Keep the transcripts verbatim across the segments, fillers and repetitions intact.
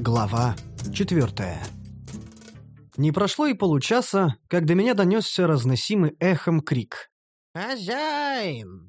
Глава четвертая. Не прошло и получаса, как до меня донесся разносимый эхом крик. «Хозяин!»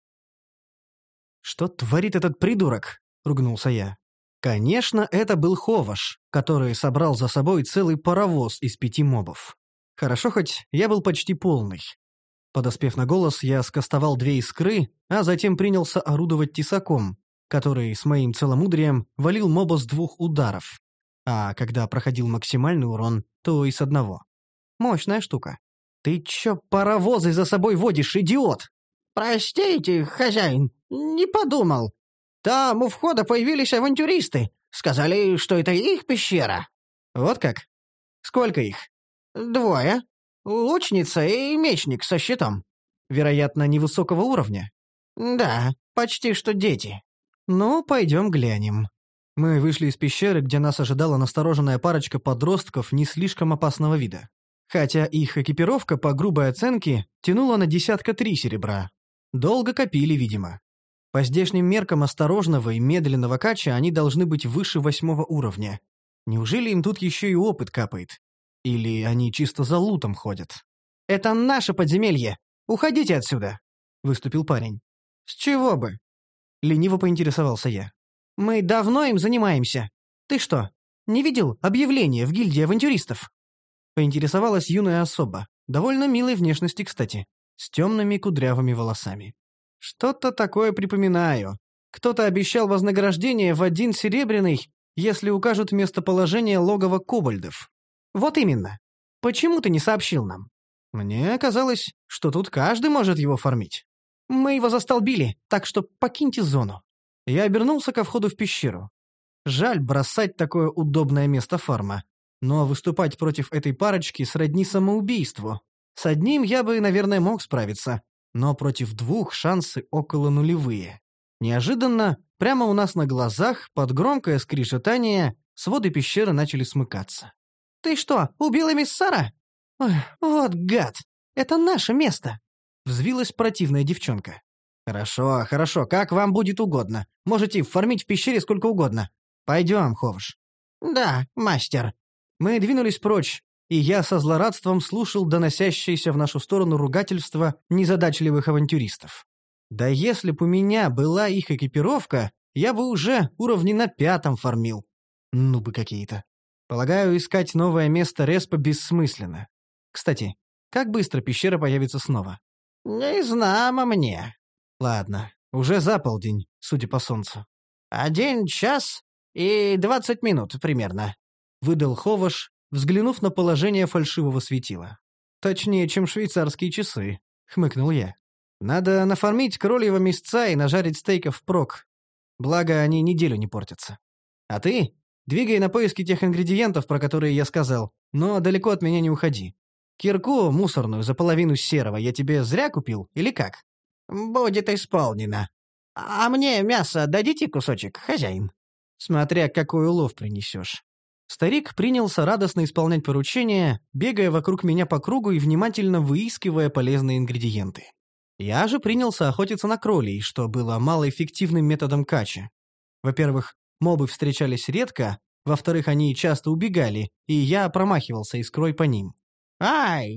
«Что творит этот придурок?» — ругнулся я. Конечно, это был Ховаш, который собрал за собой целый паровоз из пяти мобов. Хорошо, хоть я был почти полный. Подоспев на голос, я скостовал две искры, а затем принялся орудовать тесаком, который с моим целомудрием валил моба с двух ударов. А когда проходил максимальный урон, то и с одного. Мощная штука. «Ты чё паровозы за собой водишь, идиот?» «Простите, хозяин, не подумал. Там у входа появились авантюристы. Сказали, что это их пещера». «Вот как? Сколько их?» «Двое. Лучница и мечник со щитом». «Вероятно, невысокого уровня?» «Да, почти что дети». «Ну, пойдем глянем». Мы вышли из пещеры, где нас ожидала настороженная парочка подростков не слишком опасного вида. Хотя их экипировка, по грубой оценке, тянула на десятка три серебра. Долго копили, видимо. По здешним меркам осторожного и медленного кача они должны быть выше восьмого уровня. Неужели им тут еще и опыт капает? Или они чисто за лутом ходят? «Это наше подземелье! Уходите отсюда!» — выступил парень. «С чего бы?» — лениво поинтересовался я. «Мы давно им занимаемся. Ты что, не видел объявление в гильдии авантюристов?» Поинтересовалась юная особа, довольно милой внешности, кстати, с темными кудрявыми волосами. «Что-то такое припоминаю. Кто-то обещал вознаграждение в один серебряный, если укажут местоположение логова кобальдов. Вот именно. Почему ты не сообщил нам? Мне казалось, что тут каждый может его фармить. Мы его застолбили, так что покиньте зону». Я обернулся ко входу в пещеру. Жаль бросать такое удобное место фарма. Но выступать против этой парочки сродни самоубийству. С одним я бы, наверное, мог справиться, но против двух шансы около нулевые. Неожиданно, прямо у нас на глазах, под громкое скрижетание, своды пещеры начали смыкаться. «Ты что, убил эмиссара? Ой, вот гад! Это наше место!» Взвилась противная девчонка. «Хорошо, хорошо, как вам будет угодно. Можете фармить в пещере сколько угодно. Пойдем, Ховаш». «Да, мастер». Мы двинулись прочь, и я со злорадством слушал доносящиеся в нашу сторону ругательства незадачливых авантюристов. Да если б у меня была их экипировка, я бы уже уровни на пятом фармил. Нубы какие-то. Полагаю, искать новое место респа бессмысленно. Кстати, как быстро пещера появится снова? «Не знамо мне». Ладно, уже за полдень, судя по солнцу. «Один час и двадцать минут примерно», — выдал Ховаш, взглянув на положение фальшивого светила. «Точнее, чем швейцарские часы», — хмыкнул я. «Надо нафармить крольего мясца и нажарить стейков впрок. Благо, они неделю не портятся. А ты двигай на поиски тех ингредиентов, про которые я сказал, но далеко от меня не уходи. Кирку мусорную за половину серого я тебе зря купил или как?» «Будет исполнено. А мне мясо дадите кусочек, хозяин?» «Смотря какой улов принесешь». Старик принялся радостно исполнять поручения, бегая вокруг меня по кругу и внимательно выискивая полезные ингредиенты. Я же принялся охотиться на кролей, что было малоэффективным методом кача. Во-первых, мобы встречались редко, во-вторых, они часто убегали, и я промахивался искрой по ним. «Ай,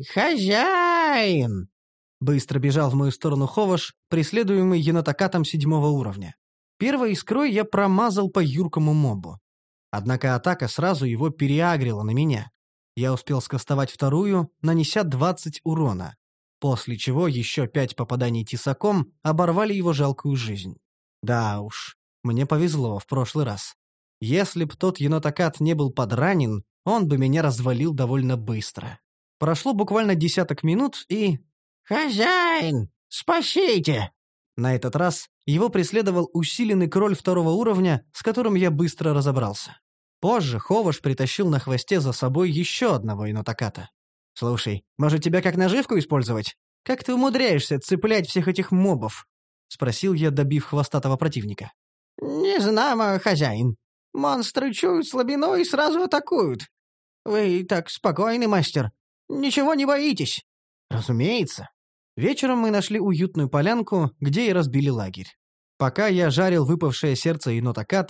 хозяин!» Быстро бежал в мою сторону Ховаш, преследуемый енотокатом седьмого уровня. Первой искрой я промазал по юркому мобу. Однако атака сразу его переагрила на меня. Я успел скостовать вторую, нанеся двадцать урона, после чего еще пять попаданий тесаком оборвали его жалкую жизнь. Да уж, мне повезло в прошлый раз. Если б тот енотокат не был подранен, он бы меня развалил довольно быстро. Прошло буквально десяток минут и... «Хозяин, спасите!» На этот раз его преследовал усиленный кроль второго уровня, с которым я быстро разобрался. Позже Ховаш притащил на хвосте за собой еще одного енотоката. «Слушай, может, тебя как наживку использовать? Как ты умудряешься цеплять всех этих мобов?» — спросил я, добив хвостатого противника. «Не знамо, хозяин. Монстры чуют слабину и сразу атакуют. Вы так спокойны, мастер. Ничего не боитесь?» «Разумеется». Вечером мы нашли уютную полянку, где и разбили лагерь. Пока я жарил выпавшее сердце енотоката,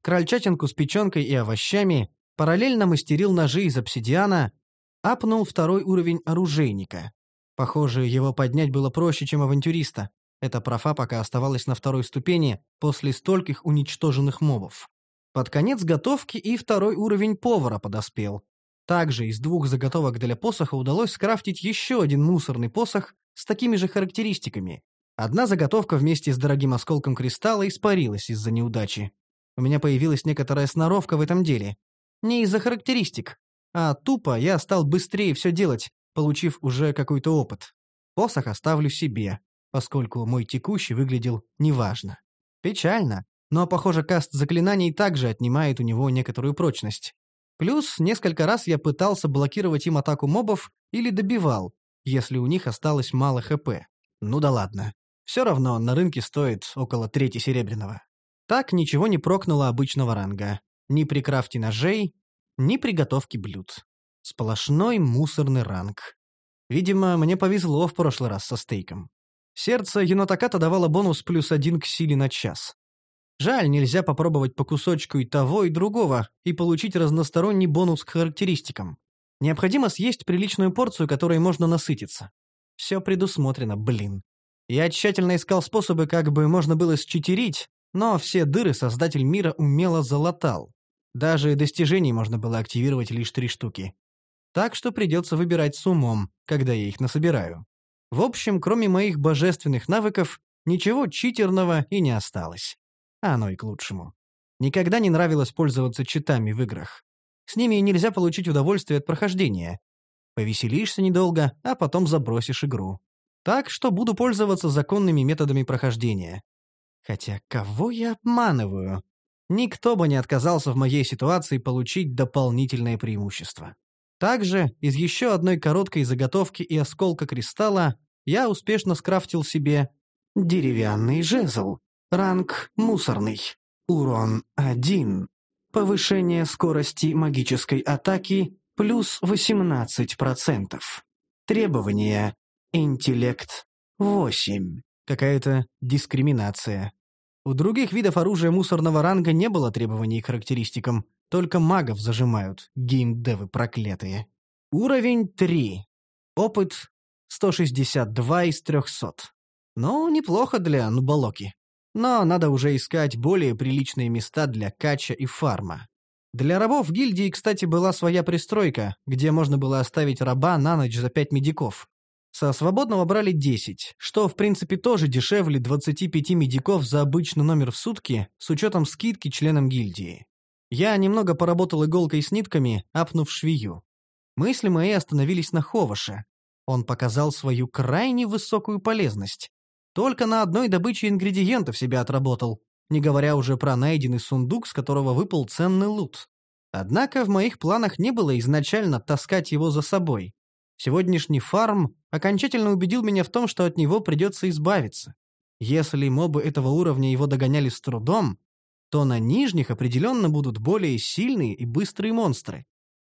крольчатинку с печенкой и овощами, параллельно мастерил ножи из обсидиана, апнул второй уровень оружейника. Похоже, его поднять было проще, чем авантюриста. Эта профа пока оставалась на второй ступени после стольких уничтоженных мобов. Под конец готовки и второй уровень повара подоспел. Также из двух заготовок для посоха удалось скрафтить еще один мусорный посох с такими же характеристиками. Одна заготовка вместе с дорогим осколком кристалла испарилась из-за неудачи. У меня появилась некоторая сноровка в этом деле. Не из-за характеристик, а тупо я стал быстрее все делать, получив уже какой-то опыт. Посох оставлю себе, поскольку мой текущий выглядел неважно. Печально, но, похоже, каст заклинаний также отнимает у него некоторую прочность. Плюс несколько раз я пытался блокировать им атаку мобов или добивал, если у них осталось мало хп. Ну да ладно. Все равно на рынке стоит около трети серебряного. Так ничего не прокнуло обычного ранга. Ни при крафте ножей, ни при готовке блюд. Сплошной мусорный ранг. Видимо, мне повезло в прошлый раз со стейком. Сердце енотаката давало бонус плюс один к силе на час. Жаль, нельзя попробовать по кусочку и того, и другого, и получить разносторонний бонус к характеристикам. Необходимо съесть приличную порцию, которой можно насытиться. Все предусмотрено, блин. Я тщательно искал способы, как бы можно было считерить, но все дыры создатель мира умело залатал. Даже достижений можно было активировать лишь три штуки. Так что придется выбирать с умом, когда я их насобираю. В общем, кроме моих божественных навыков, ничего читерного и не осталось. А оно и к лучшему. Никогда не нравилось пользоваться читами в играх. С ними нельзя получить удовольствие от прохождения. Повеселишься недолго, а потом забросишь игру. Так что буду пользоваться законными методами прохождения. Хотя кого я обманываю? Никто бы не отказался в моей ситуации получить дополнительное преимущество. Также из еще одной короткой заготовки и осколка кристалла я успешно скрафтил себе деревянный жезл. Ранг мусорный. Урон один. Повышение скорости магической атаки плюс восемнадцать процентов. Требования. Интеллект восемь. Какая-то дискриминация. У других видов оружия мусорного ранга не было требований к характеристикам, только магов зажимают, геймдевы проклятые. Уровень три. Опыт сто шестьдесят два из трехсот. Ну, неплохо для нуболоки. Но надо уже искать более приличные места для кача и фарма. Для рабов в гильдии, кстати, была своя пристройка, где можно было оставить раба на ночь за пять медиков. Со свободного брали десять, что в принципе тоже дешевле двадцати пяти медиков за обычный номер в сутки с учетом скидки членам гильдии. Я немного поработал иголкой с нитками, апнув швею. Мысли мои остановились на Ховаше. Он показал свою крайне высокую полезность. Только на одной добыче ингредиентов себя отработал, не говоря уже про найденный сундук, с которого выпал ценный лут. Однако в моих планах не было изначально таскать его за собой. Сегодняшний фарм окончательно убедил меня в том, что от него придется избавиться. Если мобы этого уровня его догоняли с трудом, то на нижних определенно будут более сильные и быстрые монстры.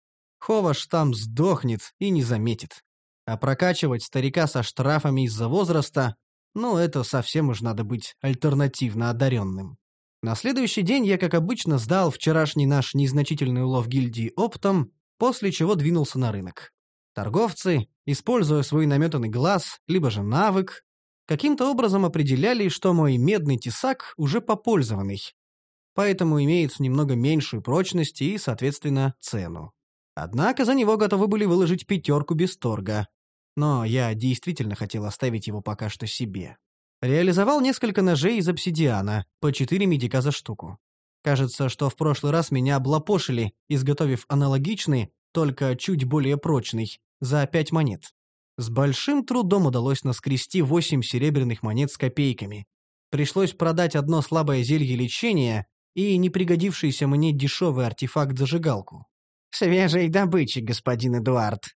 Ховаш там сдохнет и не заметит. А прокачивать старика со штрафами из-за возраста, ну, это совсем уж надо быть альтернативно одаренным. На следующий день я, как обычно, сдал вчерашний наш незначительный улов гильдии оптом, после чего двинулся на рынок. Торговцы, используя свой наметанный глаз, либо же навык, каким-то образом определяли, что мой медный тесак уже попользованный, поэтому имеет немного меньшую прочность и, соответственно, цену. Однако за него готовы были выложить пятерку без торга. Но я действительно хотел оставить его пока что себе. Реализовал несколько ножей из обсидиана, по четыре медика за штуку. Кажется, что в прошлый раз меня облапошили, изготовив аналогичный, только чуть более прочный, за пять монет. С большим трудом удалось наскрести восемь серебряных монет с копейками. Пришлось продать одно слабое зелье лечения и непригодившийся мне дешевый артефакт-зажигалку. «Свежей добычи, господин Эдуард.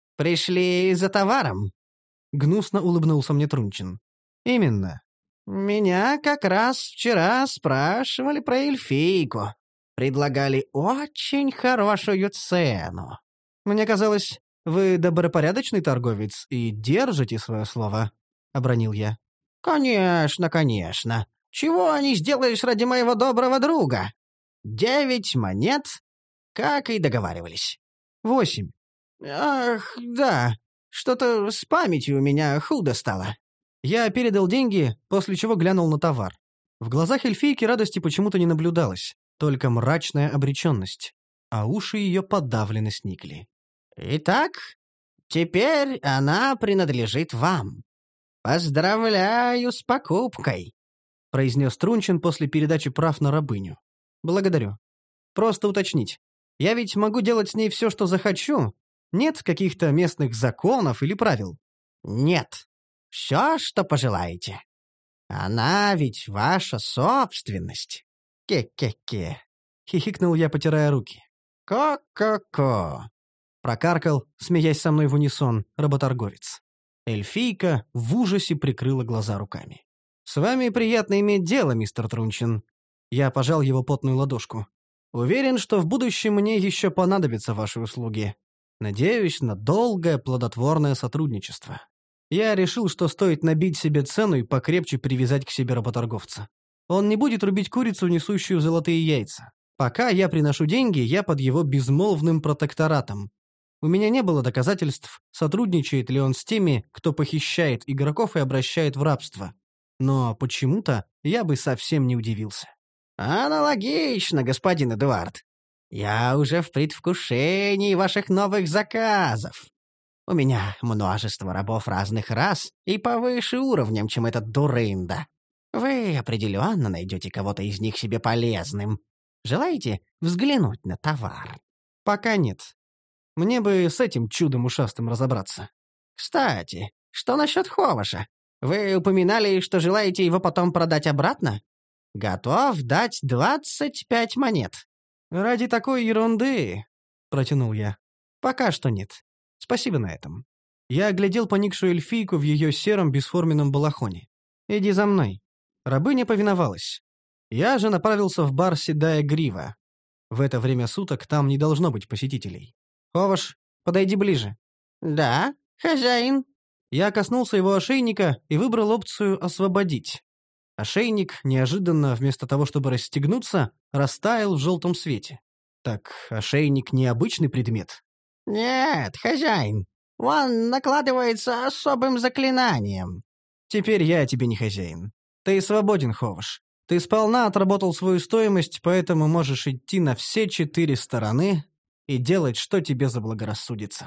Пришли за товаром?» Гнусно улыбнулся мне Трунчин. «Именно». «Меня как раз вчера спрашивали про эльфийку. Предлагали очень хорошую цену». «Мне казалось, вы добропорядочный торговец и держите свое слово», — обронил я. «Конечно, конечно. Чего они сделаешь ради моего доброго друга? Девять монет, как и договаривались. Восемь. Ах, да, что-то с памятью у меня худо стало. Я передал деньги, после чего глянул на товар. В глазах эльфийки радости почему-то не наблюдалось, только мрачная обреченность, а уши ее подавленно сникли. Итак, теперь она принадлежит вам. Поздравляю с покупкой, произнес Трунчин после передачи прав на рабыню. Благодарю. Просто уточнить. Я ведь могу делать с ней все, что захочу. Нет каких-то местных законов или правил? Нет. Все, что пожелаете. Она ведь ваша собственность. Ке-ке-ке. Хихикнул я, потирая руки. Ко-ко-ко. Прокаркал, смеясь со мной в унисон, работорговец. Эльфийка в ужасе прикрыла глаза руками. «С вами приятно иметь дело, мистер Трунчин». Я пожал его потную ладошку. «Уверен, что в будущем мне еще понадобятся ваши услуги. Надеюсь на долгое плодотворное сотрудничество». Я решил, что стоит набить себе цену и покрепче привязать к себе работорговца. Он не будет рубить курицу, несущую золотые яйца. Пока я приношу деньги, я под его безмолвным протекторатом. У меня не было доказательств, сотрудничает ли он с теми, кто похищает игроков и обращает в рабство. Но почему-то я бы совсем не удивился. Аналогично, господин Эдуард. Я уже в предвкушении ваших новых заказов. У меня множество рабов разных рас и повыше уровнем, чем этот дурында. Вы определенно найдете кого-то из них себе полезным. Желаете взглянуть на товар? Пока нет. Мне бы с этим чудом ушастым разобраться. Кстати, что насчет Ховаша? Вы упоминали, что желаете его потом продать обратно? Готов дать двадцать пять монет. Ради такой ерунды, протянул я. Пока что нет. Спасибо на этом. Я оглядел поникшую эльфийку в ее сером бесформенном балахоне. «Иди за мной». Рабыня повиновалась. Я же направился в бар «Седая грива». В это время суток там не должно быть посетителей. «Ховаш, подойди ближе». «Да, хозяин». Я коснулся его ошейника и выбрал опцию «Освободить». Ошейник, неожиданно, вместо того, чтобы расстегнуться, растаял в желтом свете. Так ошейник не обычный предмет. «Нет, хозяин, он накладывается особым заклинанием». «Теперь я тебе не хозяин. Ты свободен, Ховаш. Ты сполна отработал свою стоимость, поэтому можешь идти на все четыре стороны и делать, что тебе заблагорассудится».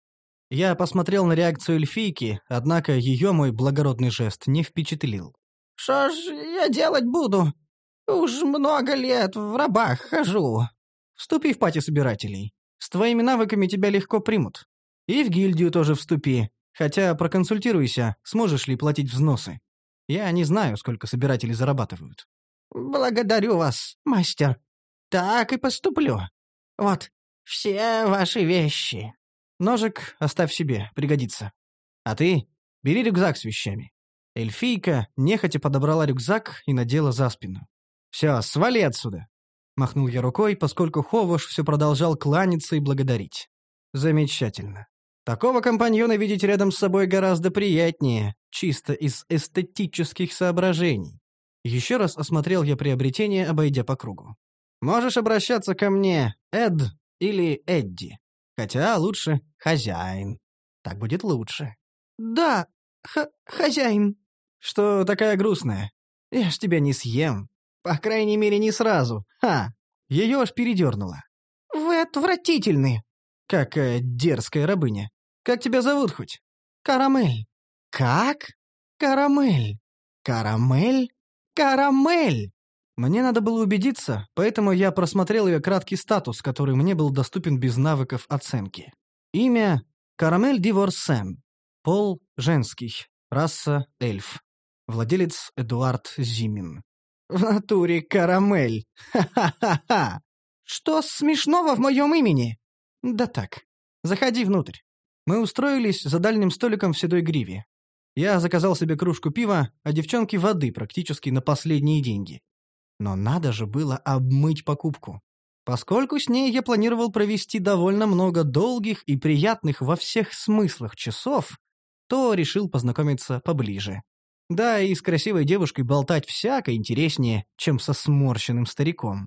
Я посмотрел на реакцию эльфийки, однако ее мой благородный жест не впечатлил. «Что ж я делать буду? Уж много лет в рабах хожу». «Вступи в пати собирателей. С твоими навыками тебя легко примут. И в гильдию тоже вступи, хотя проконсультируйся, сможешь ли платить взносы. Я не знаю, сколько собиратели зарабатывают». «Благодарю вас, мастер. Так и поступлю. Вот, все ваши вещи». «Ножик оставь себе, пригодится. А ты бери рюкзак с вещами». Эльфийка нехотя подобрала рюкзак и надела за спину. «Все, свали отсюда!» Махнул я рукой, поскольку Ховаш все продолжал кланяться и благодарить. «Замечательно. Такого компаньона видеть рядом с собой гораздо приятнее, чисто из эстетических соображений». Еще раз осмотрел я приобретение, обойдя по кругу. «Можешь обращаться ко мне, Эд или Эдди. Хотя лучше хозяин. Так будет лучше». «Да, х хозяин». «Что такая грустная? Я ж тебя не съем. По крайней мере, не сразу. Ха!» Ее аж передернуло. «Вы отвратительны». «Какая дерзкая рабыня. Как тебя зовут хоть?» «Карамель». «Как?» «Карамель». «Карамель? Карамель!» Мне надо было убедиться, поэтому я просмотрел ее краткий статус, который мне был доступен без навыков оценки. Имя — Карамель Диворсен. Пол — женский. Раса — эльф. Владелец Эдуард Зимин. В натуре Карамель. Ха-ха-ха-ха. Что смешного в моем имени? Да так. Заходи внутрь. Мы устроились за дальним столиком в седой гриве. Я заказал себе кружку пива, а девчонке воды практически на последние деньги. Но надо же было обмыть покупку. Поскольку с ней я планировал провести довольно много долгих и приятных во всех смыслах часов, то решил познакомиться поближе. Да, и с красивой девушкой болтать всяко интереснее, чем со сморщенным стариком.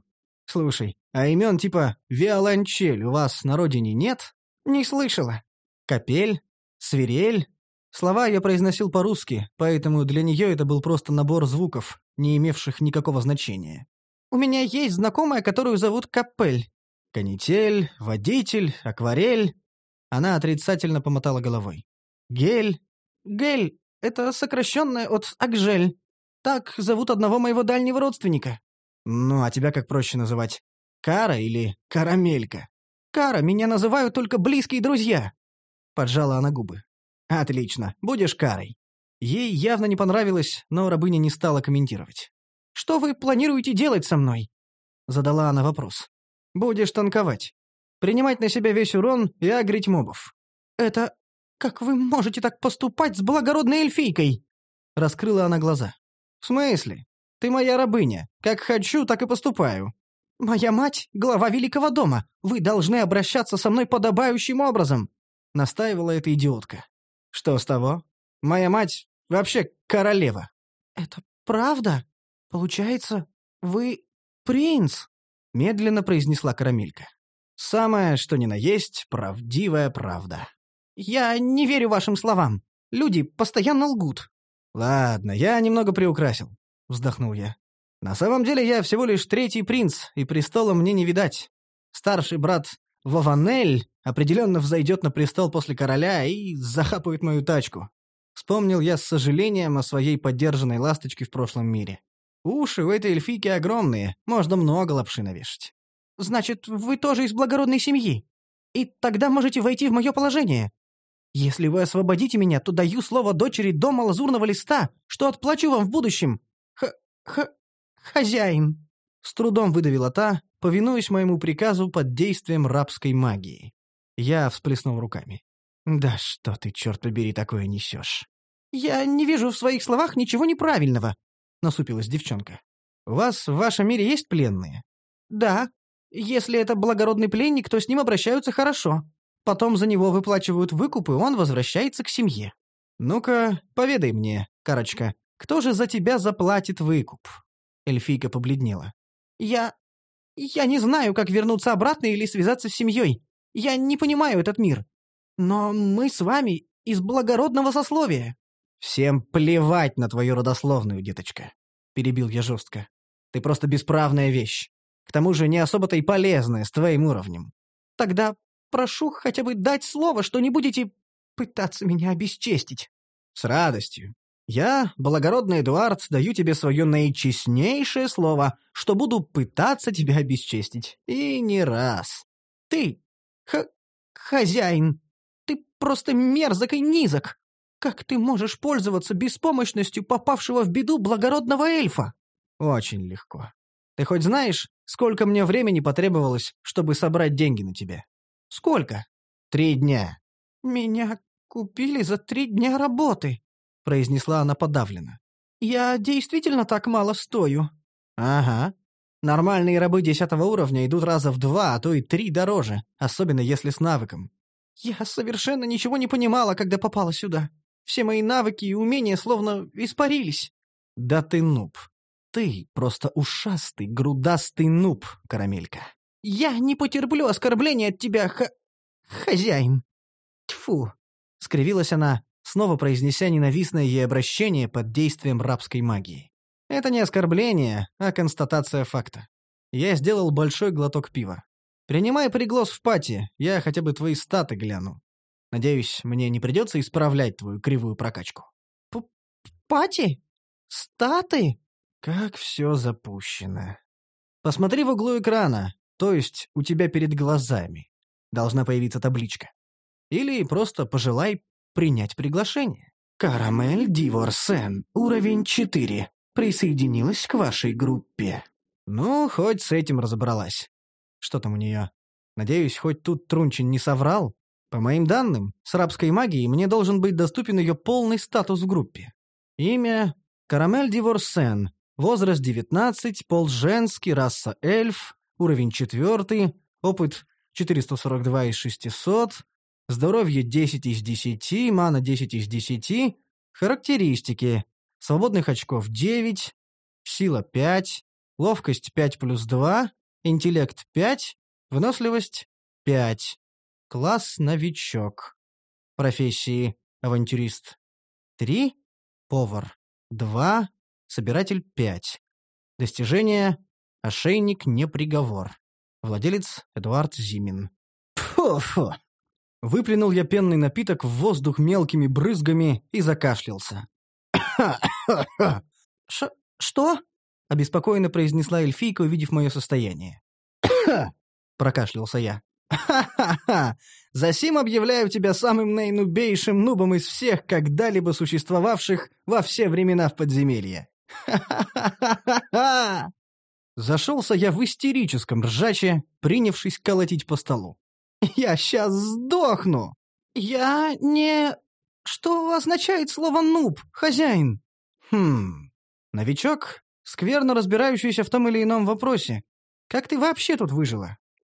Слушай, а имен типа виолончель у вас на родине нет? Не слышала. Капель? Свирель? Слова я произносил по-русски, поэтому для нее это был просто набор звуков, не имевших никакого значения. У меня есть знакомая, которую зовут Капель. Канитель, водитель, акварель. Она отрицательно помотала головой. Гель? Гель — это сокращенное от Акжель. Так зовут одного моего дальнего родственника. Ну, а тебя как проще называть? Кара или Карамелька? Кара, меня называют только близкие друзья. Поджала она губы. Отлично, будешь Карой. Ей явно не понравилось, но рабыня не стала комментировать. Что вы планируете делать со мной? Задала она вопрос. Будешь танковать. Принимать на себя весь урон и агрить мобов. Это... Как вы можете так поступать с благородной эльфийкой? Раскрыла она глаза. В смысле? Ты моя рабыня. Как хочу, так и поступаю. Моя мать — глава великого дома. Вы должны обращаться со мной подобающим образом. Настаивала эта идиотка. Что с того? Моя мать вообще королева. Это правда? Получается, вы принц? Медленно произнесла Карамелька. Самое, что ни на есть, правдивая правда. Я не верю вашим словам. Люди постоянно лгут. Ладно, я немного приукрасил, вздохнул я. На самом деле я всего лишь третий принц, и престола мне не видать. Старший брат Вованель определенно взойдет на престол после короля и захапает мою тачку. Вспомнил я с сожалением о своей подержанной ласточке в прошлом мире. Уши у этой эльфийки огромные, можно много лапши навешать. Значит, вы тоже из благородной семьи? И тогда можете войти в мое положение. Если вы освободите меня, то даю слово дочери дома лазурного листа, что отплачу вам в будущем. Х-х... хозяин. С трудом выдавила та, повинуясь моему приказу под действием рабской магии. Я всплеснул руками. «Да что ты, черт побери, такое несешь?» «Я не вижу в своих словах ничего неправильного», — насупилась девчонка. «У вас в вашем мире есть пленные?» «Да. Если это благородный пленник, то с ним обращаются хорошо. Потом за него выплачивают выкуп, и он возвращается к семье». «Ну-ка, поведай мне, Карочка, кто же за тебя заплатит выкуп?» Эльфийка побледнела. «Я... я не знаю, как вернуться обратно или связаться с семьей. Я не понимаю этот мир. Но мы с вами из благородного сословия». «Всем плевать на твою родословную, деточка», — перебил я жестко. «Ты просто бесправная вещь. К тому же не особо-то и полезная с твоим уровнем». «Тогда прошу хотя бы дать слово, что не будете пытаться меня обесчестить». «С радостью. Я, благородный Эдуард, даю тебе свое наичестнейшее слово, что буду пытаться тебя обесчестить. И не раз». «Ты... х... хозяин. Ты просто мерзок и низок. Как ты можешь пользоваться беспомощностью попавшего в беду благородного эльфа?» «Очень легко. Ты хоть знаешь, сколько мне времени потребовалось, чтобы собрать деньги на тебя?» «Сколько?» «Три дня». «Меня купили за три дня работы», — произнесла она подавленно. «Я действительно так мало стою?» «Ага. Нормальные рабы десятого уровня идут раза в два, а то и три дороже, особенно если с навыком». «Я совершенно ничего не понимала, когда попала сюда. Все мои навыки и умения словно испарились». «Да ты нуб. Ты просто ушастый, грудастый нуб, Карамелька». «Я не потерплю оскорбления от тебя, х... хозяин». «Тьфу!» — скривилась она, снова произнеся ненавистное ей обращение под действием рабской магии. «Это не оскорбление, а констатация факта. Я сделал большой глоток пива. Принимай приглас в пати, я хотя бы твои статы гляну. Надеюсь, мне не придется исправлять твою кривую прокачку». П «Пати? Статы?» «Как все запущено. Посмотри в углу экрана, то есть у тебя перед глазами. Должна появиться табличка. Или просто пожелай принять приглашение. Карамель Диворсен, уровень четыре. Присоединилась к вашей группе». Ну, хоть с этим разобралась. Что там у нее? Надеюсь, хоть тут Трунчин не соврал? По моим данным, с рабской магией мне должен быть доступен ее полный статус в группе. Имя — Карамель Диворсен. Возраст девятнадцать, пол женский, раса эльф, уровень четвертый, опыт четыреста сорок два из шестисот, здоровье десять из десяти, мана десять из десяти, характеристики. Свободных очков девять, сила пять, ловкость пять плюс два, интеллект пять, выносливость пять. Класс новичок. Профессии авантюрист три, повар два, собиратель пять. Достижения ошейник не приговор. Владелец Эдуард Зимин. Фу-фу. Выплюнул я пенный напиток в воздух мелкими брызгами и закашлялся. Ш- «Что?» — обеспокоенно произнесла эльфийка, увидев мое состояние. Прокашлялся я. «Ха-ха-ха! Засим объявляю тебя самым наинубейшим нубом из всех, когда-либо существовавших во все времена в подземелье. Ха-ха-ха-ха-ха!» Зашелся я в истерическом ржаче, принявшись колотить по столу. «Я сейчас сдохну! Я не... Что означает слово «нуб», хозяин?» «Хм... Новичок, скверно разбирающийся в том или ином вопросе. Как ты вообще тут выжила?»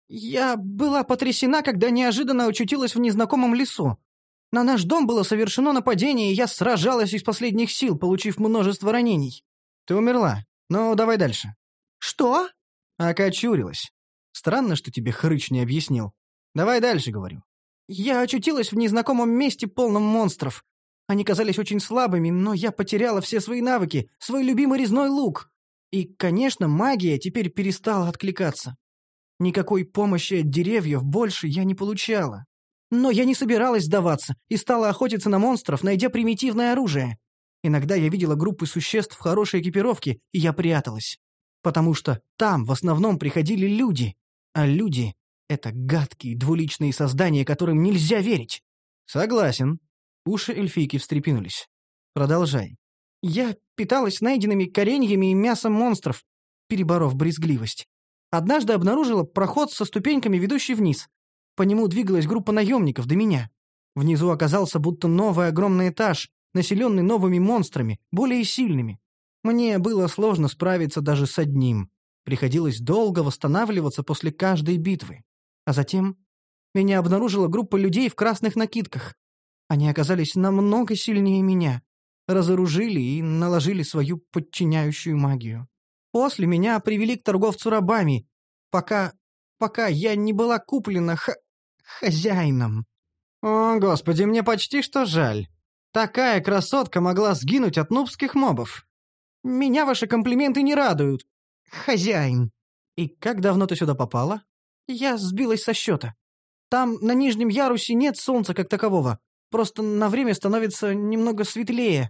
«Я была потрясена, когда неожиданно очутилась в незнакомом лесу. На наш дом было совершено нападение, и я сражалась из последних сил, получив множество ранений». «Ты умерла. Ну, давай дальше». «Что?» «Окочурилась. Странно, что тебе хрыч не объяснил. Давай дальше, говорю». «Я очутилась в незнакомом месте, полном монстров. Они казались очень слабыми, но я потеряла все свои навыки, свой любимый резной лук. И, конечно, магия теперь перестала откликаться. Никакой помощи от деревьев больше я не получала. Но я не собиралась сдаваться и стала охотиться на монстров, найдя примитивное оружие. Иногда я видела группы существ в хорошей экипировке, и я пряталась. Потому что там в основном приходили люди, а люди — это гадкие двуличные создания, которым нельзя верить». «Согласен». Уши эльфийки встрепенулись. «Продолжай». «Я питалась найденными кореньями и мясом монстров, переборов брезгливость. Однажды обнаружила проход со ступеньками, ведущий вниз. По нему двигалась группа наемников до меня. Внизу оказался будто новый огромный этаж, населенный новыми монстрами, более сильными. Мне было сложно справиться даже с одним. Приходилось долго восстанавливаться после каждой битвы. А затем меня обнаружила группа людей в красных накидках. Они оказались намного сильнее меня. Разоружили и наложили свою подчиняющую магию. После меня привели к торговцу рабами, пока... пока я не была куплена х... хозяином». «О, господи, мне почти что жаль. Такая красотка могла сгинуть от нубских мобов. Меня ваши комплименты не радуют, хозяин». «И как давно ты сюда попала?» «Я сбилась со счета. Там, на нижнем ярусе, нет солнца как такового. Просто на время становится немного светлее.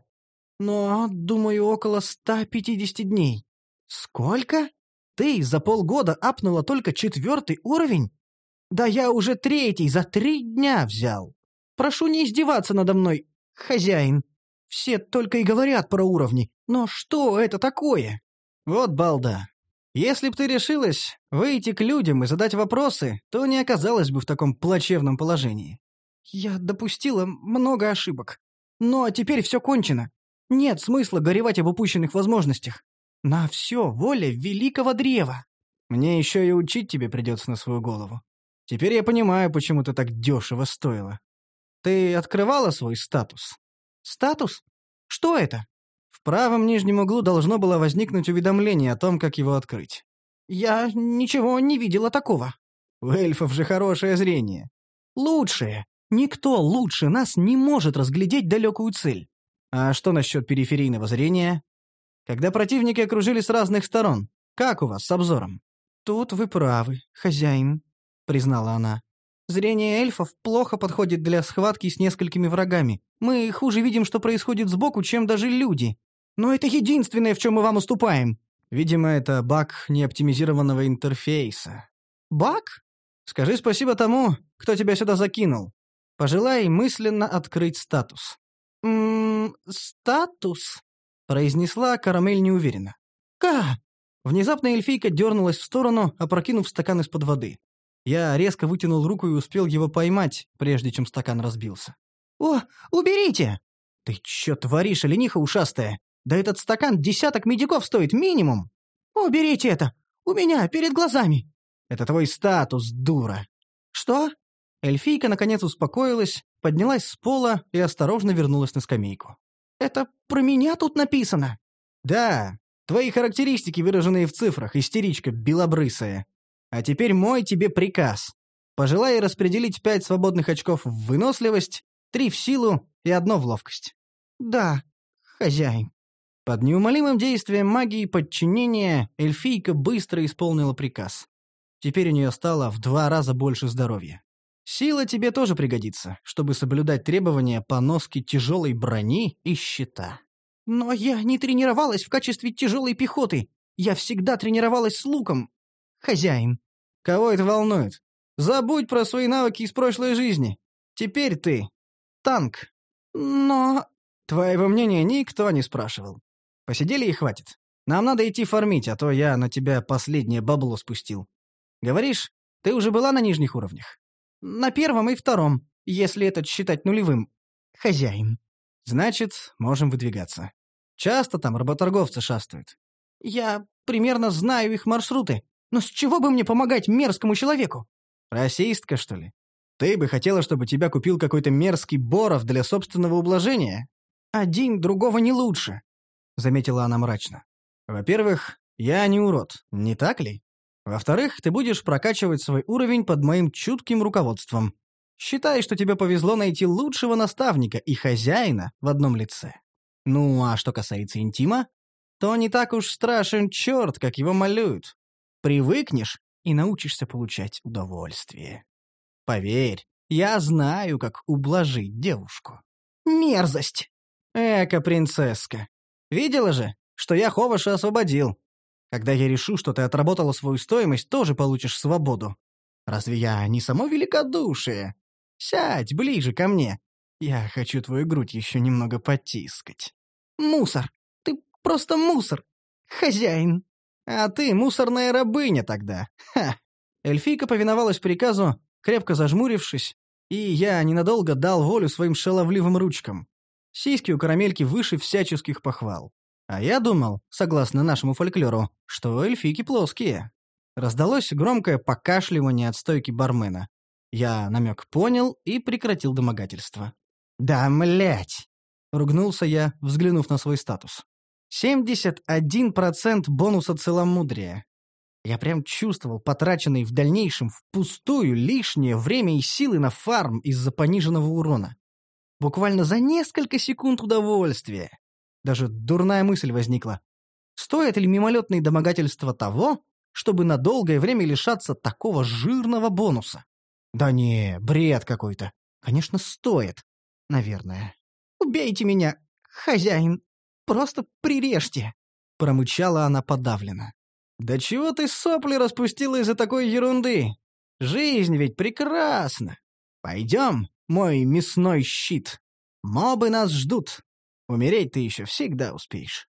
Но, думаю, около ста пятидесяти дней». «Сколько? Ты за полгода апнула только четвертый уровень? Да я уже третий за три дня взял. Прошу не издеваться надо мной, хозяин. Все только и говорят про уровни. Но что это такое?» «Вот балда. Если б ты решилась выйти к людям и задать вопросы, то не оказалась бы в таком плачевном положении». «Я допустила много ошибок. Но теперь все кончено. Нет смысла горевать об упущенных возможностях. На все воля великого древа». «Мне еще и учить тебе придется на свою голову. Теперь я понимаю, почему ты так дешево стоила. Ты открывала свой статус?» «Статус? Что это?» В правом нижнем углу должно было возникнуть уведомление о том, как его открыть. «Я ничего не видела такого». «У эльфов же хорошее зрение». «Лучшее. Никто лучше нас не может разглядеть далекую цель». «А что насчет периферийного зрения? Когда противники окружили с разных сторон, как у вас с обзором?» «Тут вы правы, хозяин», — признала она. «Зрение эльфов плохо подходит для схватки с несколькими врагами. Мы хуже видим, что происходит сбоку, чем даже люди. Но это единственное, в чем мы вам уступаем». «Видимо, это баг неоптимизированного интерфейса». «Баг?» «Скажи спасибо тому, кто тебя сюда закинул. Пожелай мысленно открыть статус». «Ммм, статус?» — произнесла Карамель неуверенно. «Ка!» Внезапно эльфийка дернулась в сторону, опрокинув стакан из-под воды. Я резко вытянул руку и успел его поймать, прежде чем стакан разбился. «О, уберите!» «Ты чё творишь, олениха ушастая? Да этот стакан десяток медиков стоит минимум!» «Уберите это! У меня перед глазами!» «Это твой статус, дура!» «Что?» Эльфийка наконец успокоилась, поднялась с пола и осторожно вернулась на скамейку. «Это про меня тут написано?» «Да, твои характеристики, выраженные в цифрах, истеричка белобрысая. А теперь мой тебе приказ. Пожелай распределить пять свободных очков в выносливость, три в силу и одно в ловкость». «Да, хозяин». Под неумолимым действием магии подчинения эльфийка быстро исполнила приказ. Теперь у нее стало в два раза больше здоровья. Сила тебе тоже пригодится, чтобы соблюдать требования по носке тяжелой брони и щита. «Но я не тренировалась в качестве тяжелой пехоты. Я всегда тренировалась с луком, хозяин». «Кого это волнует? Забудь про свои навыки из прошлой жизни. Теперь ты танк». «Но...» «Твоего мнения никто не спрашивал. Посидели и хватит. Нам надо идти фармить, а то я на тебя последнее бабло спустил. Говоришь, ты уже была на нижних уровнях?» «На первом и втором, если это считать нулевым, хозяин». «Значит, можем выдвигаться. Часто там работорговцы шастают?» «Я примерно знаю их маршруты, но с чего бы мне помогать мерзкому человеку?» «Расистка, что ли? Ты бы хотела, чтобы тебя купил какой-то мерзкий Боров для собственного ублажения?» «Один другого не лучше», — заметила она мрачно. «Во-первых, я не урод, не так ли? Во-вторых, ты будешь прокачивать свой уровень под моим чутким руководством. Считай, что тебе повезло найти лучшего наставника и хозяина в одном лице. Ну, а что касается интима, то не так уж страшен черт, как его малюют. Привыкнешь и научишься получать удовольствие. Поверь, я знаю, как ублажить девушку». «Мерзость!» «Эка, принцесска. Видела же, что я Ховаша освободил. Когда я решу, что ты отработала свою стоимость, тоже получишь свободу. Разве я не само великодушие? Сядь ближе ко мне. Я хочу твою грудь еще немного потискать». «Мусор! Ты просто мусор! Хозяин!» «А ты мусорная рабыня тогда! Ха!» Эльфийка повиновалась приказу, крепко зажмурившись, и я ненадолго дал волю своим шаловливым ручкам. Сиськи у карамельки выше всяческих похвал. А я думал, согласно нашему фольклору, что эльфийки плоские. Раздалось громкое покашливание от стойки бармена. Я намек понял и прекратил домогательство. «Да, млять!» — ругнулся я, взглянув на свой статус. семьдесят один процент бонуса целомудрия. Я прям чувствовал потраченные в дальнейшем впустую лишнее время и силы на фарм из-за пониженного урона. Буквально за несколько секунд удовольствия. Даже дурная мысль возникла. Стоит ли мимолетные домогательства того, чтобы на долгое время лишаться такого жирного бонуса? Да не, бред какой-то. Конечно, стоит. Наверное. «Убейте меня, хозяин. Просто прирежьте», — промычала она подавленно. «Да чего ты сопли распустила из-за такой ерунды? Жизнь ведь прекрасна. Пойдем, мой мясной щит. Мобы нас ждут. Умереть ты еще всегда успеешь».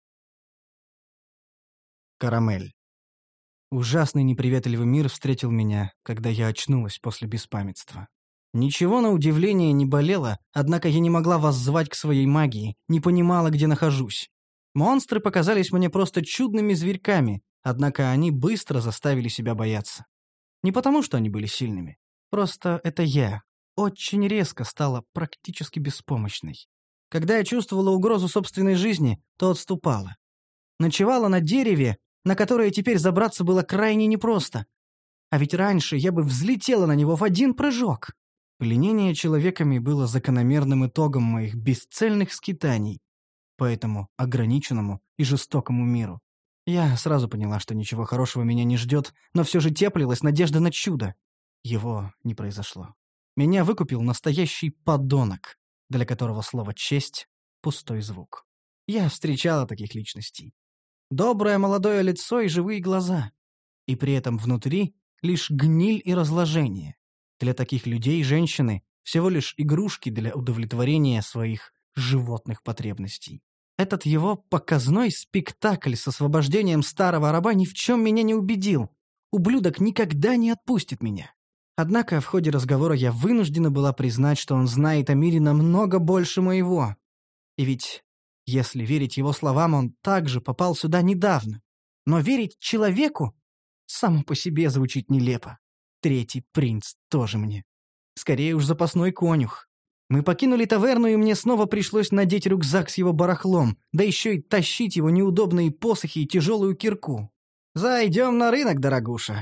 Карамель. Ужасный неприветливый мир встретил меня, когда я очнулась после беспамятства. Ничего на удивление не болело, однако я не могла воззвать к своей магии, не понимала, где нахожусь. Монстры показались мне просто чудными зверьками, однако они быстро заставили себя бояться. Не потому, что они были сильными. Просто это я очень резко стала практически беспомощной. Когда я чувствовала угрозу собственной жизни, то отступала. Ночевала на дереве, на которое теперь забраться было крайне непросто. А ведь раньше я бы взлетела на него в один прыжок. Пленение человеками было закономерным итогом моих бесцельных скитаний по этому ограниченному и жестокому миру. Я сразу поняла, что ничего хорошего меня не ждет, но все же теплилась надежда на чудо. Его не произошло. Меня выкупил настоящий подонок, для которого слово «честь» — пустой звук. Я встречала таких личностей. Доброе молодое лицо и живые глаза. И при этом внутри лишь гниль и разложение. Для таких людей женщины — всего лишь игрушки для удовлетворения своих животных потребностей. Этот его показной спектакль с освобождением старого раба ни в чем меня не убедил. Ублюдок никогда не отпустит меня. Однако в ходе разговора я вынуждена была признать, что он знает о мире намного больше моего. И ведь, если верить его словам, он также попал сюда недавно. Но верить человеку само по себе звучит нелепо. Третий принц тоже мне. Скорее уж запасной конюх. Мы покинули таверну, и мне снова пришлось надеть рюкзак с его барахлом, да еще и тащить его неудобные посохи и тяжелую кирку. «Зайдем на рынок, дорогуша.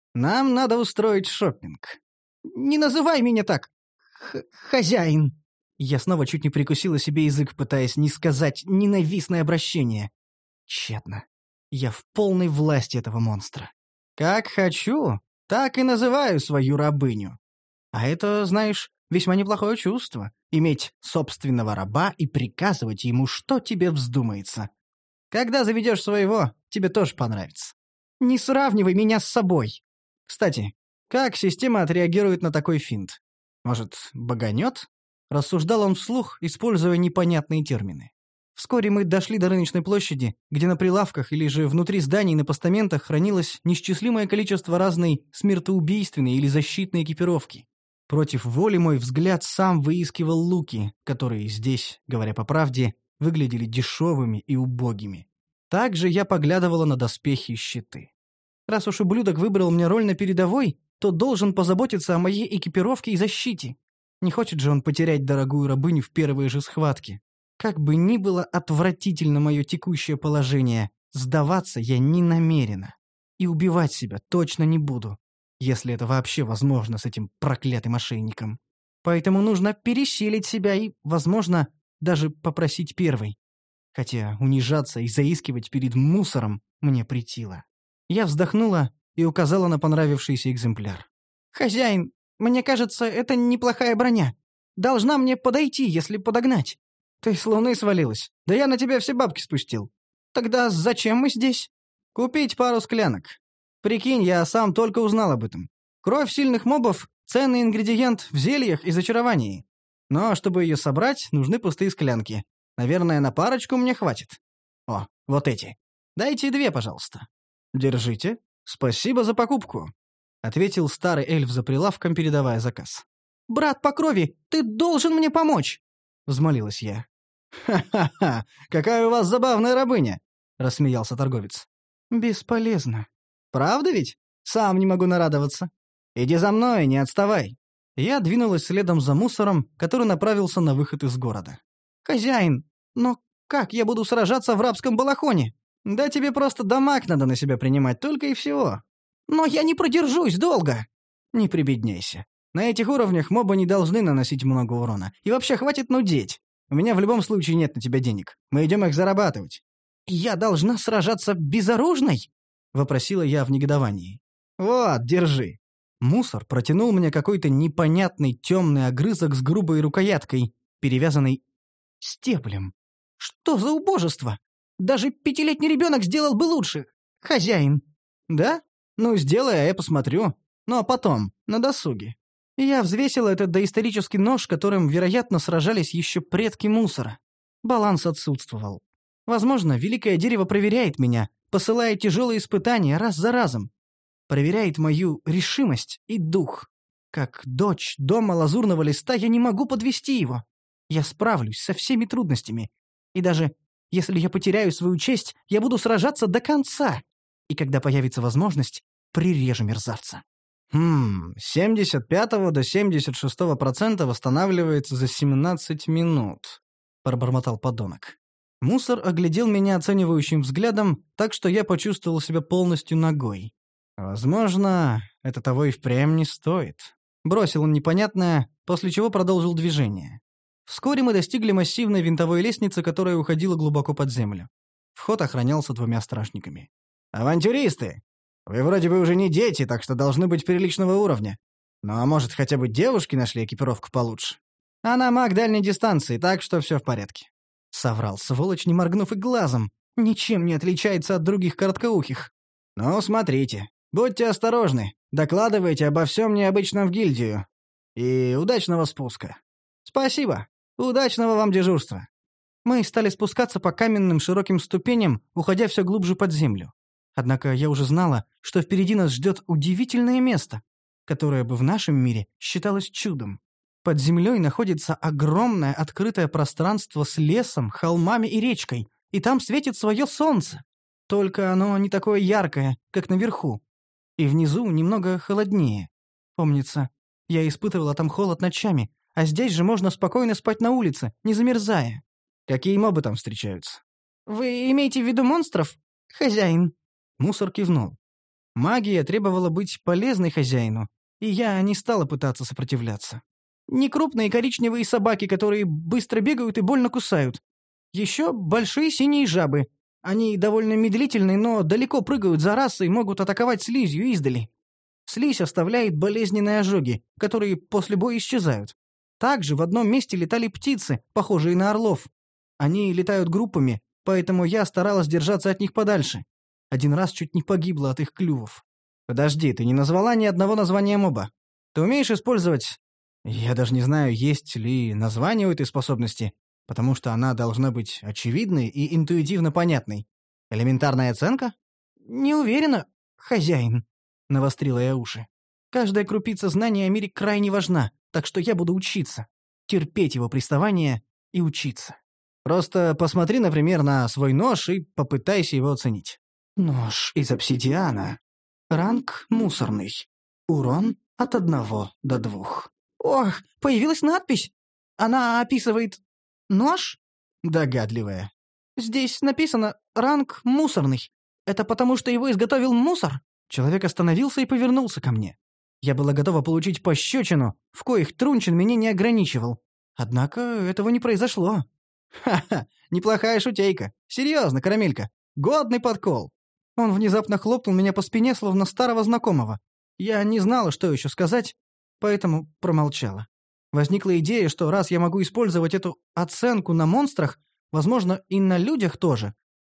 Нам надо устроить шопинг. Не называй меня так, х хозяин. Я снова чуть не прикусила себе язык, пытаясь не сказать ненавистное обращение. Тщетно. Я в полной власти этого монстра. Как хочу, так и называю свою рабыню. А это, знаешь, весьма неплохое чувство — иметь собственного раба и приказывать ему, что тебе вздумается. Когда заведешь своего, тебе тоже понравится. Не сравнивай меня с собой. Кстати, как система отреагирует на такой финт? Может, баганет? Рассуждал он вслух, используя непонятные термины. Вскоре мы дошли до рыночной площади, где на прилавках или же внутри зданий на постаментах хранилось несчислимое количество разной смертоубийственной или защитной экипировки. Против воли мой взгляд сам выискивал луки, которые здесь, говоря по правде, выглядели дешевыми и убогими. Также я поглядывала на доспехи и щиты. Раз уж ублюдок выбрал мне роль на передовой, то должен позаботиться о моей экипировке и защите. Не хочет же он потерять дорогую рабыню в первые же схватки. Как бы ни было отвратительно мое текущее положение, сдаваться я не намерена. И убивать себя точно не буду, если это вообще возможно с этим проклятым ошейником. Поэтому нужно пересилить себя и, возможно, даже попросить первой. Хотя унижаться и заискивать перед мусором мне претило. Я вздохнула и указала на понравившийся экземпляр. «Хозяин, мне кажется, это неплохая броня. Должна мне подойти, если подогнать». «Ты с луны свалилась? Да я на тебя все бабки спустил». «Тогда зачем мы здесь?» «Купить пару склянок. Прикинь, я сам только узнал об этом. Кровь сильных мобов — ценный ингредиент в зельях и зачаровании. Но чтобы ее собрать, нужны пустые склянки. Наверное, на парочку мне хватит. О, вот эти. Дайте две, пожалуйста». «Держите. Спасибо за покупку», — ответил старый эльф за прилавком, передавая заказ. «Брат по крови, ты должен мне помочь!» — взмолилась я. «Ха-ха-ха! Какая у вас забавная рабыня!» — рассмеялся торговец. «Бесполезно. Правда ведь? Сам не могу нарадоваться. Иди за мной, не отставай». Я двинулась следом за мусором, который направился на выход из города. «Хозяин, но как я буду сражаться в рабском балахоне?» «Да тебе просто дамаг надо на себя принимать, только и всего». «Но я не продержусь долго». «Не прибедняйся. На этих уровнях мобы не должны наносить много урона. И вообще хватит нудеть. У меня в любом случае нет на тебя денег. Мы идем их зарабатывать». «Я должна сражаться безоружной?» — вопросила я в негодовании. «Вот, держи». Мусор протянул мне какой-то непонятный темный огрызок с грубой рукояткой, перевязанной степлем. «Что за убожество? Даже пятилетний ребенок сделал бы лучше, хозяин». «Да? Ну, сделай, а я посмотрю. Ну, а потом, на досуге». Я взвесила этот доисторический нож, которым, вероятно, сражались еще предки мусора. Баланс отсутствовал. Возможно, великое дерево проверяет меня, посылая тяжелые испытания раз за разом. Проверяет мою решимость и дух. Как дочь дома лазурного листа я не могу подвести его. Я справлюсь со всеми трудностями. И даже если я потеряю свою честь, я буду сражаться до конца. И когда появится возможность, прирежу мерзавца. Хм, с семьдесят пятого до семьдесят шестого процента восстанавливается за семнадцать минут, пробормотал подонок. Мусор оглядел меня оценивающим взглядом, так что я почувствовал себя полностью нагой. Возможно, это того и впрямь не стоит. Бросил он непонятное, после чего продолжил движение. Вскоре мы достигли массивной винтовой лестницы, которая уходила глубоко под землю. Вход охранялся двумя стражниками. «Авантюристы! Вы вроде бы уже не дети, так что должны быть приличного уровня. Ну а может, хотя бы девушки нашли экипировку получше? Она маг дальней дистанции, так что все в порядке». Соврал сволочь, не моргнув и глазом. Ничем не отличается от других короткоухих. «Ну, смотрите. Будьте осторожны. Докладывайте обо всем необычном в гильдию. И удачного спуска». «Спасибо. Удачного вам дежурства». Мы стали спускаться по каменным широким ступеням, уходя все глубже под землю. Однако я уже знала, что впереди нас ждет удивительное место, которое бы в нашем мире считалось чудом. Под землей находится огромное открытое пространство с лесом, холмами и речкой, и там светит свое солнце. Только оно не такое яркое, как наверху. И внизу немного холоднее. Помнится, я испытывала там холод ночами, а здесь же можно спокойно спать на улице, не замерзая. Какие мобы там встречаются? «Вы имеете в виду монстров, хозяин?» Мусор кивнул. Магия требовала быть полезной хозяину, и я не стала пытаться сопротивляться. Не крупные коричневые собаки, которые быстро бегают и больно кусают. Еще большие синие жабы. Они довольно медлительны, но далеко прыгают за раз и могут атаковать слизью издали. Слизь оставляет болезненные ожоги, которые после боя исчезают. Также в одном месте летали птицы, похожие на орлов. Они летают группами, поэтому я старалась держаться от них подальше. Один раз чуть не погибла от их клювов. Подожди, ты не назвала ни одного названия моба. Ты умеешь использовать... Я даже не знаю, есть ли название у этой способности, потому что она должна быть очевидной и интуитивно понятной. Элементарная оценка? Не уверена, хозяин. Навострила я уши. Каждая крупица знания о мире крайне важна, так что я буду учиться. Терпеть его приставания и учиться. Просто посмотри, например, на свой нож и попытайся его оценить. Нож из обсидиана. Ранг мусорный. Урон от одного до двух. Ох, появилась надпись. Она описывает нож? Догадливая. Здесь написано «ранг мусорный». Это потому, что его изготовил мусор? Человек остановился и повернулся ко мне. Я была готова получить пощечину, в коих Трунчин меня не ограничивал. Однако этого не произошло. Ха-ха, неплохая шутейка. Серьезно, карамелька. Годный подкол. Он внезапно хлопнул меня по спине, словно старого знакомого. Я не знала, что еще сказать, поэтому промолчала. Возникла идея, что раз я могу использовать эту оценку на монстрах, возможно, и на людях тоже.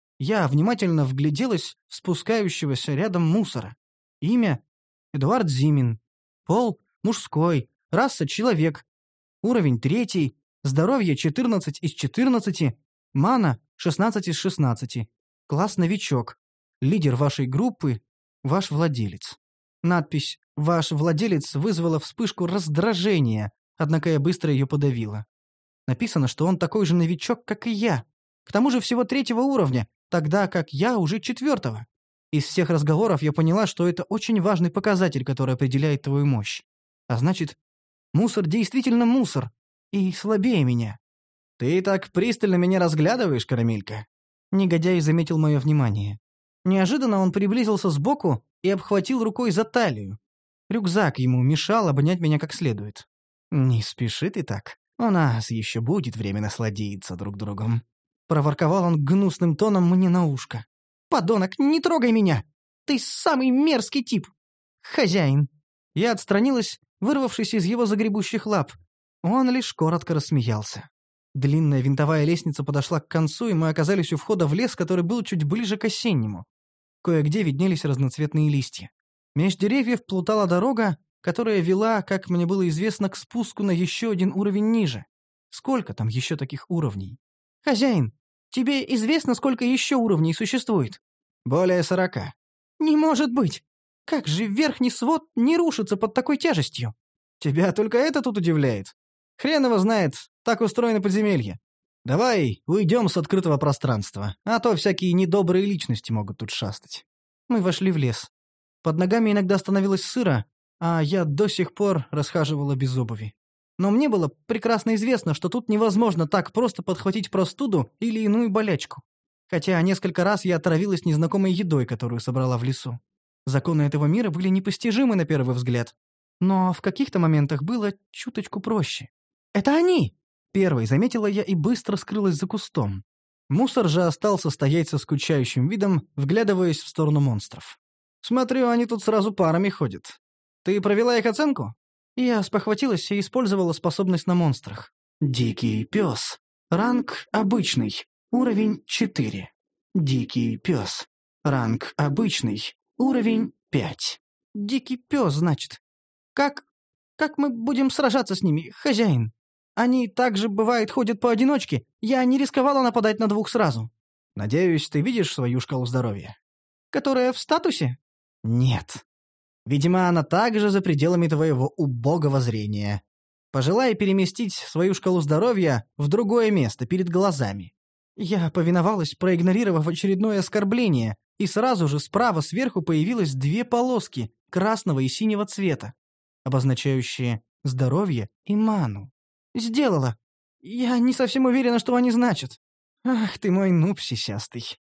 Я внимательно вгляделась в спускающегося рядом мусора. Имя — Эдуард Зимин. Пол — мужской. Раса — человек. Уровень третий. Здоровье — четырнадцать из четырнадцати. Мана — шестнадцать из шестнадцати. Класс новичок. Лидер вашей группы — ваш владелец. Надпись «Ваш владелец» вызвала вспышку раздражения, однако я быстро ее подавила. Написано, что он такой же новичок, как и я. К тому же всего третьего уровня, тогда как я уже четвертого. Из всех разговоров я поняла, что это очень важный показатель, который определяет твою мощь. А значит, мусор действительно мусор. И слабее меня. Ты так пристально меня разглядываешь, карамелька. Негодяй заметил мое внимание. Неожиданно он приблизился сбоку и обхватил рукой за талию. Рюкзак ему мешал обнять меня как следует. «Не спеши ты так. У нас еще будет время насладиться друг другом». Проворковал он гнусным тоном мне на ушко. «Подонок, не трогай меня! Ты самый мерзкий тип! Хозяин!» Я отстранилась, вырвавшись из его загребущих лап. Он лишь коротко рассмеялся. Длинная винтовая лестница подошла к концу, и мы оказались у входа в лес, который был чуть ближе к осеннему. Кое-где виднелись разноцветные листья. Меж деревьев плутала дорога, которая вела, как мне было известно, к спуску на еще один уровень ниже. Сколько там еще таких уровней? «Хозяин, тебе известно, сколько еще уровней существует?» «Более сорока». «Не может быть! Как же верхний свод не рушится под такой тяжестью?» «Тебя только это тут удивляет? Хрен его знает, так устроено подземелье. Давай уйдем с открытого пространства, а то всякие недобрые личности могут тут шастать». Мы вошли в лес. Под ногами иногда становилось сыро, а я до сих пор расхаживала без обуви. Но мне было прекрасно известно, что тут невозможно так просто подхватить простуду или иную болячку. Хотя несколько раз я отравилась незнакомой едой, которую собрала в лесу. Законы этого мира были непостижимы на первый взгляд. Но в каких-то моментах было чуточку проще. «Это они!» Первой заметила я и быстро скрылась за кустом. Мусор же остался стоять со скучающим видом, вглядываясь в сторону монстров. «Смотрю, они тут сразу парами ходят. Ты провела их оценку?» Я спохватилась и использовала способность на монстрах. «Дикий пес. Ранг обычный. Уровень четыре. Дикий пес. Ранг обычный. Уровень пять». «Дикий пес, значит. Как... как мы будем сражаться с ними, хозяин? Они также, бывает, ходят поодиночке. Я не рисковала нападать на двух сразу». «Надеюсь, ты видишь свою шкалу здоровья?» «Которая в статусе?» «Нет. Видимо, она также за пределами твоего убогого зрения. Пожелай переместить свою шкалу здоровья в другое место, перед глазами». Я повиновалась, проигнорировав очередное оскорбление, и сразу же справа сверху появилось две полоски красного и синего цвета, обозначающие здоровье и ману. «Сделала. Я не совсем уверена, что они значат. Ах ты мой нуб сисястый».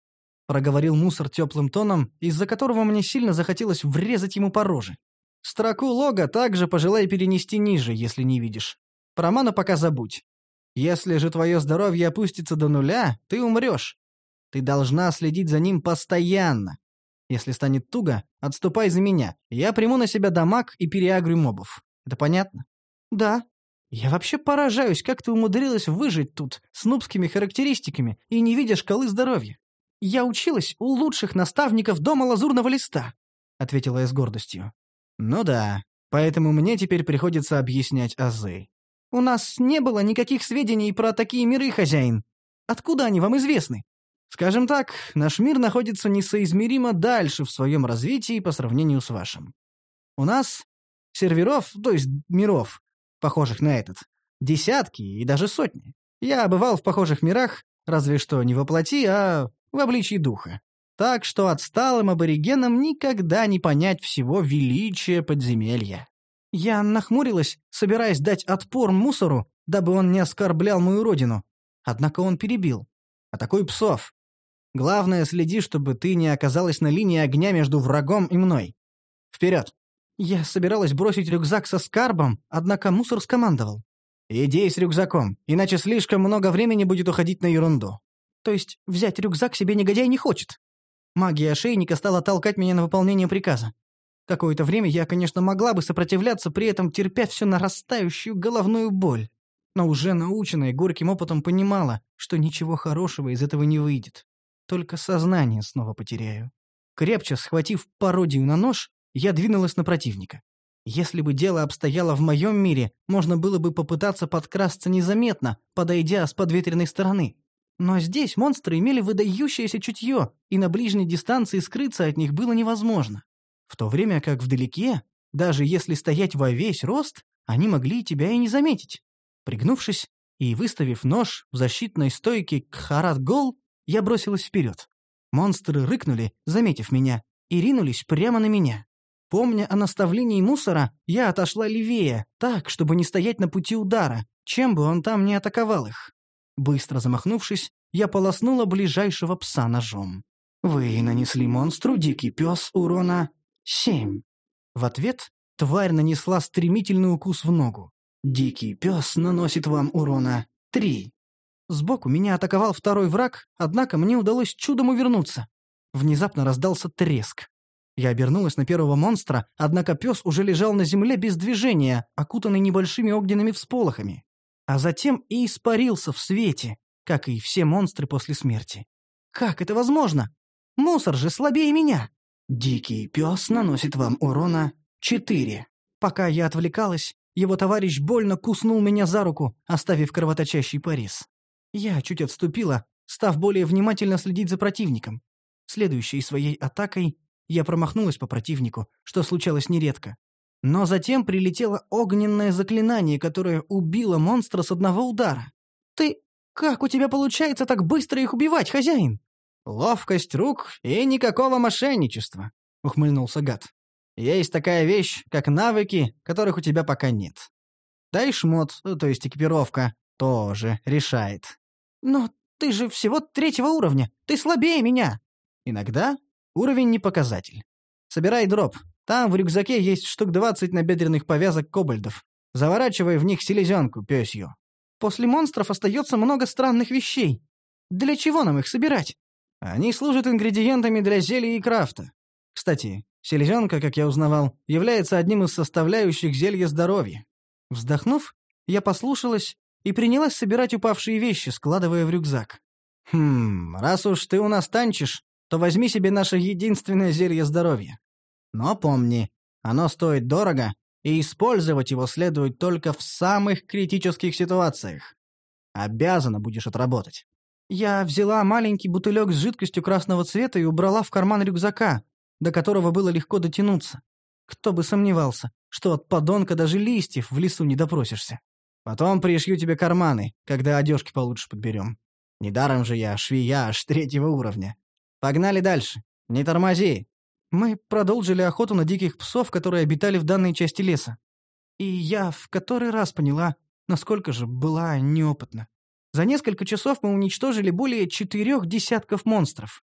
проговорил мусор теплым тоном, из-за которого мне сильно захотелось врезать ему по роже. Строку лога также пожелай перенести ниже, если не видишь. Про ману пока забудь. Если же твое здоровье опустится до нуля, ты умрешь. Ты должна следить за ним постоянно. Если станет туго, отступай за меня. Я приму на себя дамаг и переагрю мобов. Это понятно? Да. Я вообще поражаюсь, как ты умудрилась выжить тут с нубскими характеристиками и не видя шкалы здоровья. Я училась у лучших наставников дома Лазурного Листа, ответила я с гордостью. Ну да, поэтому мне теперь приходится объяснять азы. У нас не было никаких сведений про такие миры, хозяин. Откуда они вам известны? Скажем так, наш мир находится несоизмеримо дальше в своем развитии по сравнению с вашим. У нас серверов, то есть миров, похожих на этот, десятки и даже сотни. Я бывал в похожих мирах, разве что не во плоти, а в обличии духа. Так что отсталым аборигенам никогда не понять всего величия подземелья. Я нахмурилась, собираясь дать отпор мусору, дабы он не оскорблял мою родину. Однако он перебил. Атакуй псов. Главное, следи, чтобы ты не оказалась на линии огня между врагом и мной. Вперед! Я собиралась бросить рюкзак со скарбом, однако мусор скомандовал. Иди с рюкзаком, иначе слишком много времени будет уходить на ерунду. То есть взять рюкзак себе негодяй не хочет. Магия ошейника стала толкать меня на выполнение приказа. Какое-то время я, конечно, могла бы сопротивляться, при этом терпя всю нарастающую головную боль. Но уже наученная горьким опытом понимала, что ничего хорошего из этого не выйдет. Только сознание снова потеряю. Крепче схватив пародию на нож, я двинулась на противника. Если бы дело обстояло в моем мире, можно было бы попытаться подкрасться незаметно, подойдя с подветренной стороны. Но здесь монстры имели выдающееся чутье, и на ближней дистанции скрыться от них было невозможно. В то время как вдалеке, даже если стоять во весь рост, они могли тебя и не заметить. Пригнувшись и выставив нож в защитной стойке Кхарат-Гол, я бросилась вперед. Монстры рыкнули, заметив меня, и ринулись прямо на меня. Помня о наставлении мусора, я отошла левее, так, чтобы не стоять на пути удара, чем бы он там ни атаковал их. Быстро замахнувшись, я полоснула ближайшего пса ножом. Вы нанесли монстру дикий пес урона семь. В ответ тварь нанесла стремительный укус в ногу. Дикий пес наносит вам урона три. Сбоку меня атаковал второй враг, однако мне удалось чудом увернуться. Внезапно раздался треск. Я обернулась на первого монстра, однако пес уже лежал на земле без движения, окутанный небольшими огненными всполохами. А затем и испарился в свете, как и все монстры после смерти. Как это возможно? Мусор же слабее меня. Дикий пес наносит вам урона четыре. Пока я отвлекалась, его товарищ больно куснул меня за руку, оставив кровоточащий порез. Я чуть отступила, став более внимательно следить за противником. Следующей своей атакой я промахнулась по противнику, что случалось нередко. Но затем прилетело огненное заклинание, которое убило монстра с одного удара. «Ты... как у тебя получается так быстро их убивать, хозяин?» «Ловкость рук и никакого мошенничества», — ухмыльнулся гад. «Есть такая вещь, как навыки, которых у тебя пока нет. Да и шмот, то есть экипировка, тоже решает». «Но ты же всего третьего уровня, ты слабее меня». «Иногда уровень не показатель. Собирай дроп, там в рюкзаке есть штук двадцать набедренных повязок кобальдов. Заворачивай в них селезенку пёсью». «После монстров остается много странных вещей. Для чего нам их собирать?» «Они служат ингредиентами для зелий и крафта. Кстати, селезенка, как я узнавал, является одним из составляющих зелья здоровья». Вздохнув, я послушалась и принялась собирать упавшие вещи, складывая в рюкзак. «Хм, раз уж ты у нас танчишь, то возьми себе наше единственное зелье здоровья. Но помни, оно стоит дорого, и использовать его следует только в самых критических ситуациях. Обязана будешь отработать». Я взяла маленький бутылек с жидкостью красного цвета и убрала в карман рюкзака, до которого было легко дотянуться. Кто бы сомневался, что от подонка даже листьев в лесу не допросишься. Потом пришью тебе карманы, когда одежки получше подберем. Недаром же я швея аж третьего уровня. Погнали дальше. Не тормози. Мы продолжили охоту на диких псов, которые обитали в данной части леса. И я в который раз поняла, насколько же была неопытна. За несколько часов мы уничтожили более четырех десятков монстров.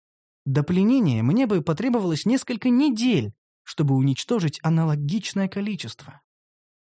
До пленения мне бы потребовалось несколько недель, чтобы уничтожить аналогичное количество.